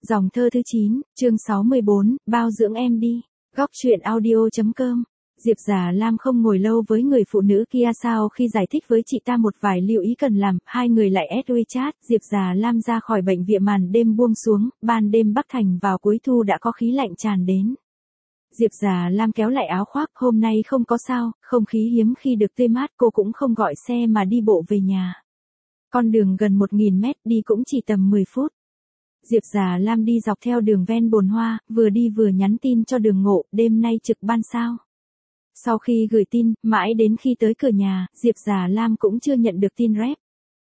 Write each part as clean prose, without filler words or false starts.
Dòng thơ thứ 9, chương 64, bao dưỡng em đi. Góc truyện audio.com. Diệp Giả Lam không ngồi lâu với người phụ nữ kia sau khi giải thích với chị ta một vài lưu ý cần làm, hai người lại add WeChat. Diệp Giả Lam ra khỏi bệnh viện, màn đêm buông xuống, ban đêm Bắc Thành vào cuối thu đã có khí lạnh tràn đến. Diệp Giả Lam kéo lại áo khoác, hôm nay không có sao, không khí hiếm khi được tươi mát, cô cũng không gọi xe mà đi bộ về nhà. Con đường gần 1000 mét, đi cũng chỉ tầm 10 phút. Diệp Giả Lam đi dọc theo đường ven bồn hoa, vừa đi vừa nhắn tin cho Đường Ngộ, đêm nay trực ban sao. Sau khi gửi tin, mãi đến khi tới cửa nhà, Diệp Giả Lam cũng chưa nhận được tin rep.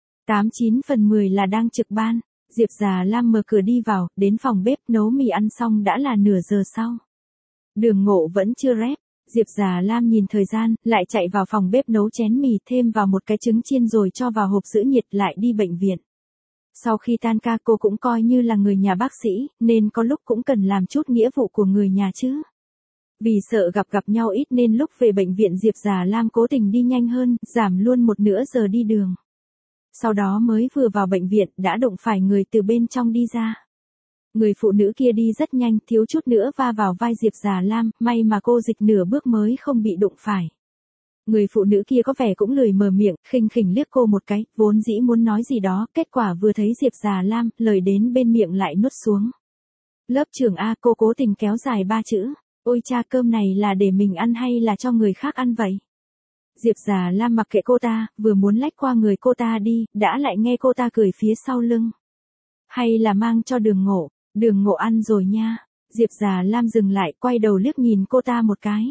89 phần 10 là đang trực ban. Diệp Giả Lam mở cửa đi vào, đến phòng bếp nấu mì ăn xong đã là nửa giờ sau. Đường Ngộ vẫn chưa rep. Diệp Giả Lam nhìn thời gian, lại chạy vào phòng bếp nấu chén mì, thêm vào một cái trứng chiên rồi cho vào hộp giữ nhiệt, lại đi bệnh viện. Sau khi tan ca cô cũng coi như là người nhà bác sĩ, nên có lúc cũng cần làm chút nghĩa vụ của người nhà chứ. Vì sợ gặp nhau ít nên lúc về bệnh viện Diệp Giả Lam cố tình đi nhanh hơn, giảm luôn một nửa giờ đi đường. Sau đó mới vừa vào bệnh viện đã đụng phải người từ bên trong đi ra. Người phụ nữ kia đi rất nhanh, thiếu chút nữa va vào vai Diệp Giả Lam, may mà cô dịch nửa bước mới không bị đụng phải. Người phụ nữ kia có vẻ cũng lười mở miệng, khinh khỉnh liếc cô một cái, vốn dĩ muốn nói gì đó, kết quả vừa thấy Diệp Giả Lam, lời đến bên miệng lại nuốt xuống. Lớp trưởng A, cô cố tình kéo dài 3 chữ. Ôi cha, cơm này là để mình ăn hay là cho người khác ăn vậy? Diệp Giả Lam mặc kệ cô ta, vừa muốn lách qua người cô ta đi, đã lại nghe cô ta cười phía sau lưng. Hay là mang cho Đường Ngộ, Đường Ngộ ăn rồi nha. Diệp Giả Lam dừng lại, quay đầu liếc nhìn cô ta một cái.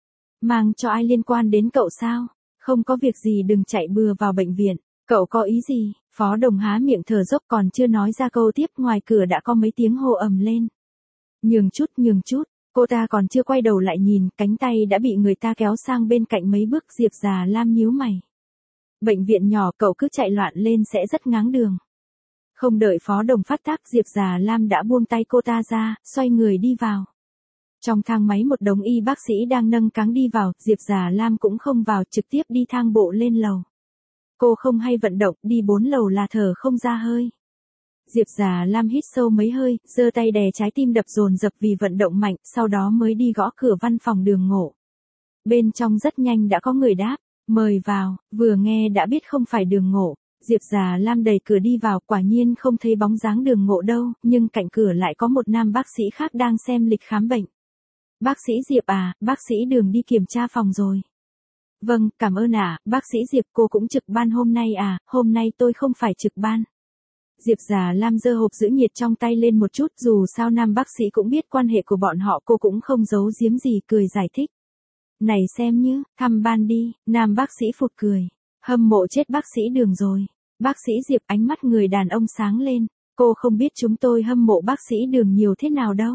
Mang cho ai liên quan đến cậu sao? Không có việc gì đừng chạy bừa vào bệnh viện. Cậu có ý gì? Phó Đồng há miệng thở dốc còn chưa nói ra câu tiếp, ngoài cửa đã có mấy tiếng hô ầm lên. Nhường chút. Cô ta còn chưa quay đầu lại nhìn, cánh tay đã bị người ta kéo sang bên cạnh mấy bước. Diệp Giả Lam nhíu mày. Bệnh viện nhỏ, cậu cứ chạy loạn lên sẽ rất ngáng đường. Không đợi Phó Đồng phát tác, Diệp Giả Lam đã buông tay cô ta ra, xoay người đi vào. Trong thang máy một đống y bác sĩ đang nâng cáng đi vào, Diệp Giả Lam cũng không vào, trực tiếp đi thang bộ lên lầu. Cô không hay vận động, đi 4 lầu là thở không ra hơi. Diệp Giả Lam hít sâu mấy hơi, giơ tay đè trái tim đập dồn dập vì vận động mạnh, sau đó mới đi gõ cửa văn phòng Đường Ngộ. Bên trong rất nhanh đã có người đáp, mời vào, vừa nghe đã biết không phải Đường Ngộ. Diệp Giả Lam đẩy cửa đi vào, quả nhiên không thấy bóng dáng Đường Ngộ đâu, nhưng cạnh cửa lại có một nam bác sĩ khác đang xem lịch khám bệnh. Bác sĩ Diệp à, bác sĩ Đường đi kiểm tra phòng rồi. Vâng, cảm ơn ạ, bác sĩ Diệp, cô cũng trực ban hôm nay à? Hôm nay tôi không phải trực ban. Diệp Giả Lam giơ hộp giữ nhiệt trong tay lên một chút, dù sao nam bác sĩ cũng biết quan hệ của bọn họ, cô cũng không giấu giếm gì, cười giải thích. Này xem như, thăm ban đi. Nam bác sĩ phụt cười. Hâm mộ chết bác sĩ Đường rồi. Bác sĩ Diệp, ánh mắt người đàn ông sáng lên. Cô không biết chúng tôi hâm mộ bác sĩ Đường nhiều thế nào đâu.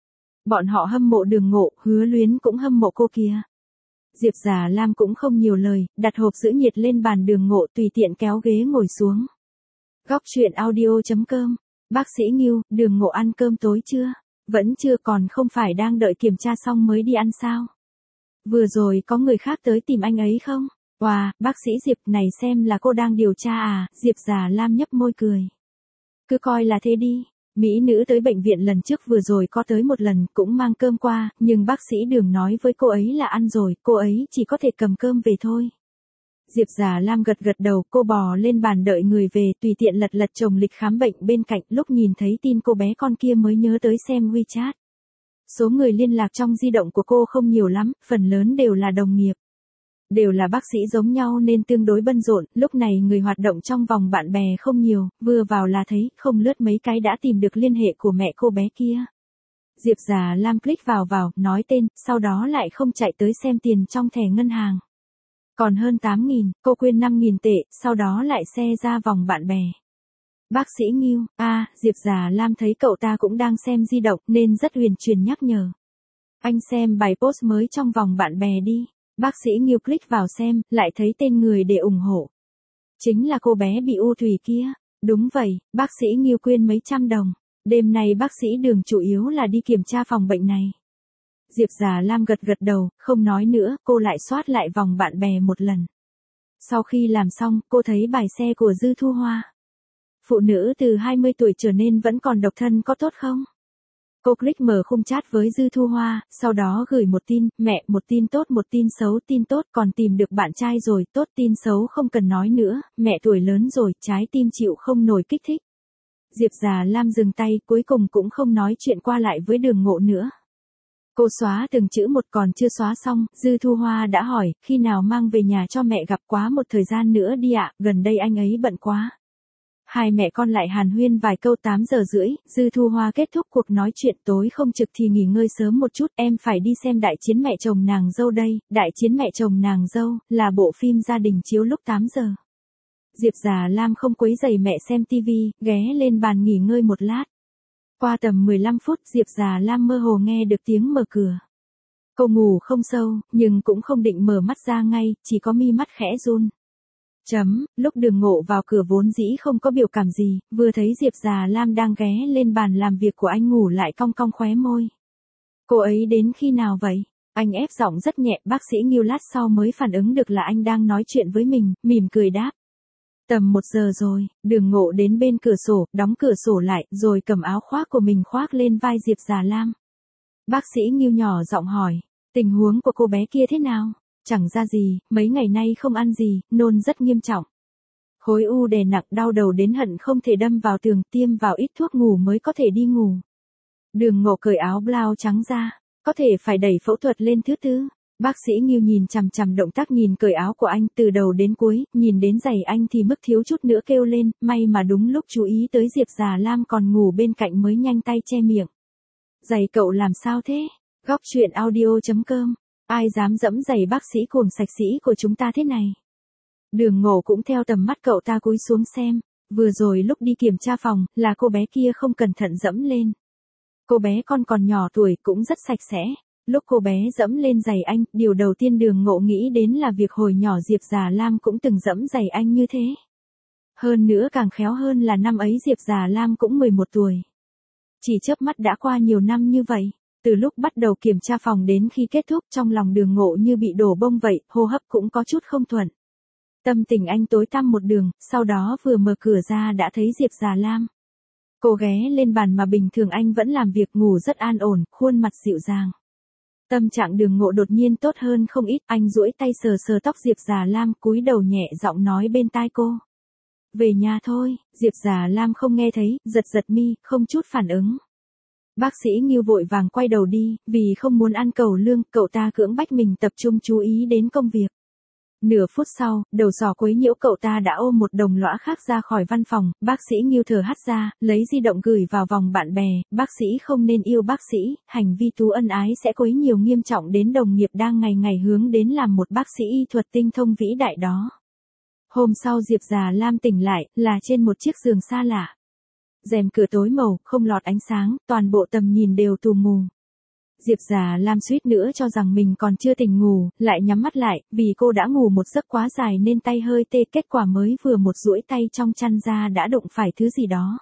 Bọn họ hâm mộ Đường Ngộ, Hứa Luyến cũng hâm mộ cô kìa. Diệp Giả Lam cũng không nhiều lời, đặt hộp giữ nhiệt lên bàn Đường Ngộ, tùy tiện kéo ghế ngồi xuống. Góc truyện audio.com. Bác sĩ Ngưu, Đường Ngộ ăn cơm tối chưa? Vẫn chưa, còn không phải đang đợi kiểm tra xong mới đi ăn sao? Vừa rồi có người khác tới tìm anh ấy không? Wow, bác sĩ Diệp, này xem là cô đang điều tra à? Diệp Giả Lam nhấp môi cười. Cứ coi là thế đi. Mỹ nữ tới bệnh viện lần trước vừa rồi có tới một lần, cũng mang cơm qua, nhưng bác sĩ Đường nói với cô ấy là ăn rồi, cô ấy chỉ có thể cầm cơm về thôi. Diệp Giả Lam gật đầu, cô bò lên bàn đợi người về, tùy tiện lật chồng lịch khám bệnh bên cạnh, lúc nhìn thấy tin cô bé con kia mới nhớ tới xem WeChat. Số người liên lạc trong di động của cô không nhiều lắm, phần lớn đều là đồng nghiệp. Đều là bác sĩ giống nhau nên tương đối bận rộn, lúc này người hoạt động trong vòng bạn bè không nhiều, vừa vào là thấy, không lướt mấy cái đã tìm được liên hệ của mẹ cô bé kia. Diệp Giả Lam click vào, nói tên, sau đó lại không chạy tới xem tiền trong thẻ ngân hàng. Còn hơn 8.000, cô quyên 5.000 tệ, sau đó lại xe ra vòng bạn bè. Bác sĩ Ngưu, Diệp Giả Lam thấy cậu ta cũng đang xem di động nên rất huyền chuyển nhắc nhở. Anh xem bài post mới trong vòng bạn bè đi. Bác sĩ Ngưu click vào xem, lại thấy tên người để ủng hộ. Chính là cô bé bị u thủy kia. Đúng vậy, bác sĩ Ngưu quyên mấy trăm đồng. Đêm nay bác sĩ Đường chủ yếu là đi kiểm tra phòng bệnh này. Diệp Giả Lam gật đầu, không nói nữa, cô lại soát lại vòng bạn bè một lần. Sau khi làm xong, cô thấy bài xe của Dư Thu Hoa. Phụ nữ từ 20 tuổi trở nên vẫn còn độc thân có tốt không? Cô click mở khung chat với Dư Thu Hoa, sau đó gửi một tin, mẹ, một tin tốt một tin xấu, tin tốt còn tìm được bạn trai rồi, tốt tin xấu không cần nói nữa, mẹ tuổi lớn rồi, trái tim chịu không nổi kích thích. Diệp Già Lam dừng tay, cuối cùng cũng không nói chuyện qua lại với Đường Ngộ nữa. Cô xóa từng chữ một còn chưa xóa xong, Dư Thu Hoa đã hỏi, khi nào mang về nhà cho mẹ gặp quá một thời gian nữa đi ạ, gần đây anh ấy bận quá. Hai mẹ con lại hàn huyên vài câu 8 giờ rưỡi, Dư Thu Hoa kết thúc cuộc nói chuyện tối không trực thì nghỉ ngơi sớm một chút, em phải đi xem Đại chiến mẹ chồng nàng dâu đây, Đại chiến mẹ chồng nàng dâu, là bộ phim gia đình chiếu lúc 8 giờ. Diệp Già Lam không quấy rầy mẹ xem tivi, ghé lên bàn nghỉ ngơi một lát. Qua tầm 15 phút Diệp Già Lam mơ hồ nghe được tiếng mở cửa. Cô ngủ không sâu, nhưng cũng không định mở mắt ra ngay, chỉ có mi mắt khẽ run. Lúc Đường Ngộ vào cửa vốn dĩ không có biểu cảm gì, vừa thấy Diệp Già Lam đang ghé lên bàn làm việc của anh ngủ lại cong cong khóe môi. Cô ấy đến khi nào vậy? Anh ép giọng rất nhẹ, bác sĩ Nghiêu lát sau mới phản ứng được là anh đang nói chuyện với mình, mỉm cười đáp. Tầm 1 giờ rồi, Đường Ngộ đến bên cửa sổ, đóng cửa sổ lại, rồi cầm áo khoác của mình khoác lên vai Diệp Già Lam. Bác sĩ Nghiêu nhỏ giọng hỏi, tình huống của cô bé kia thế nào? Chẳng ra gì, mấy ngày nay không ăn gì, nôn rất nghiêm trọng. Khối u đè nặng, đau đầu đến hận không thể đâm vào tường, tiêm vào ít thuốc ngủ mới có thể đi ngủ. Đường Ngộ cởi áo blau trắng ra, có thể phải đẩy phẫu thuật lên thứ tư. Bác sĩ Nghiêu nhìn chằm chằm động tác nhìn cởi áo của anh từ đầu đến cuối, nhìn đến giày anh thì mức thiếu chút nữa kêu lên, may mà đúng lúc chú ý tới Diệp Già Lam còn ngủ bên cạnh mới nhanh tay che miệng. Giày cậu làm sao thế? Góc truyện audio.com. Ai dám dẫm giày bác sĩ cuồng sạch sĩ của chúng ta thế này? Đường Ngộ cũng theo tầm mắt cậu ta cúi xuống xem, vừa rồi lúc đi kiểm tra phòng, là cô bé kia không cẩn thận dẫm lên. Cô bé còn nhỏ tuổi cũng rất sạch sẽ. Lúc cô bé dẫm lên giày anh, điều đầu tiên Đường Ngộ nghĩ đến là việc hồi nhỏ Diệp Già Lam cũng từng dẫm giày anh như thế. Hơn nữa càng khéo hơn là năm ấy Diệp Già Lam cũng 11 tuổi. Chỉ chớp mắt đã qua nhiều năm như vậy. Từ lúc bắt đầu kiểm tra phòng đến khi kết thúc trong lòng Đường Ngộ như bị đổ bông vậy, hô hấp cũng có chút không thuận. Tâm tình anh tối tăm một đường, sau đó vừa mở cửa ra đã thấy Diệp Già Lam. Cô ghé lên bàn mà bình thường anh vẫn làm việc ngủ rất an ổn, khuôn mặt dịu dàng. Tâm trạng Đường Ngộ đột nhiên tốt hơn không ít, anh duỗi tay sờ sờ tóc Diệp Già Lam, cúi đầu nhẹ giọng nói bên tai cô. Về nhà thôi, Diệp Già Lam không nghe thấy, giật giật mi, không chút phản ứng. Bác sĩ Nghiêu vội vàng quay đầu đi, vì không muốn ăn cẩu lương, cậu ta cưỡng bách mình tập trung chú ý đến công việc. Nửa phút sau, đầu sò quấy nhiễu cậu ta đã ôm một đồng lõa khác ra khỏi văn phòng, bác sĩ Nghiêu thở hắt ra, lấy di động gửi vào vòng bạn bè, bác sĩ không nên yêu bác sĩ, hành vi tú ân ái sẽ quấy nhiều nghiêm trọng đến đồng nghiệp đang ngày ngày hướng đến làm một bác sĩ y thuật tinh thông vĩ đại đó. Hôm sau Diệp Già Lam tỉnh lại, là trên một chiếc giường xa lạ. Rèm cửa tối màu, không lọt ánh sáng, toàn bộ tầm nhìn đều tù mù. Diệp Già Lam suýt nữa cho rằng mình còn chưa tỉnh ngủ, lại nhắm mắt lại, vì cô đã ngủ một giấc quá dài nên tay hơi tê, kết quả mới vừa một duỗi tay trong chăn ra đã đụng phải thứ gì đó.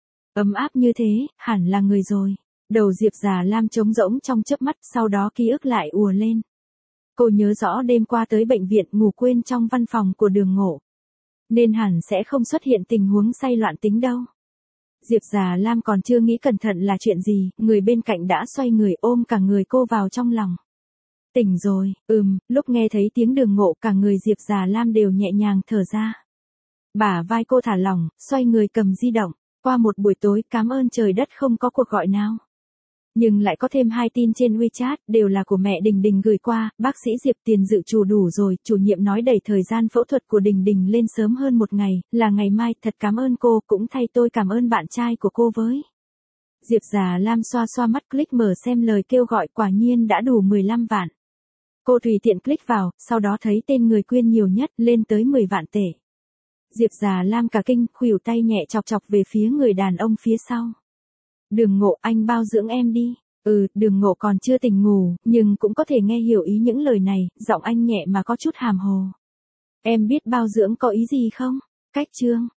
Ấm áp như thế, hẳn là người rồi. Đầu Diệp Già Lam trống rỗng trong chớp mắt, sau đó ký ức lại ùa lên. Cô nhớ rõ đêm qua tới bệnh viện ngủ quên trong văn phòng của Đường Ngộ. Nên hẳn sẽ không xuất hiện tình huống say loạn tính đâu. Diệp Già Lam còn chưa nghĩ cẩn thận là chuyện gì, người bên cạnh đã xoay người ôm cả người cô vào trong lòng. Tỉnh rồi, lúc nghe thấy tiếng Đường Ngộ cả người Diệp Già Lam đều nhẹ nhàng thở ra. Bả vai cô thả lỏng, xoay người cầm di động, qua một buổi tối cảm ơn trời đất không có cuộc gọi nào. Nhưng lại có thêm 2 tin trên WeChat, đều là của mẹ Đình Đình gửi qua, bác sĩ Diệp tiền dự trù đủ rồi, chủ nhiệm nói đẩy thời gian phẫu thuật của Đình Đình lên sớm hơn 1 ngày, là ngày mai, thật cảm ơn cô, cũng thay tôi cảm ơn bạn trai của cô với. Diệp Già Lam xoa xoa mắt click mở xem lời kêu gọi, quả nhiên đã đủ 15 vạn. Cô tùy tiện click vào, sau đó thấy tên người quyên nhiều nhất, lên tới 10 vạn tệ. Diệp Già Lam cả kinh, khuỷu tay nhẹ chọc chọc về phía người đàn ông phía sau. Đường Ngộ, anh bao dưỡng em đi. Đường Ngộ còn chưa tỉnh ngủ, nhưng cũng có thể nghe hiểu ý những lời này, giọng anh nhẹ mà có chút hàm hồ. Em biết bao dưỡng có ý gì không? Cách chương.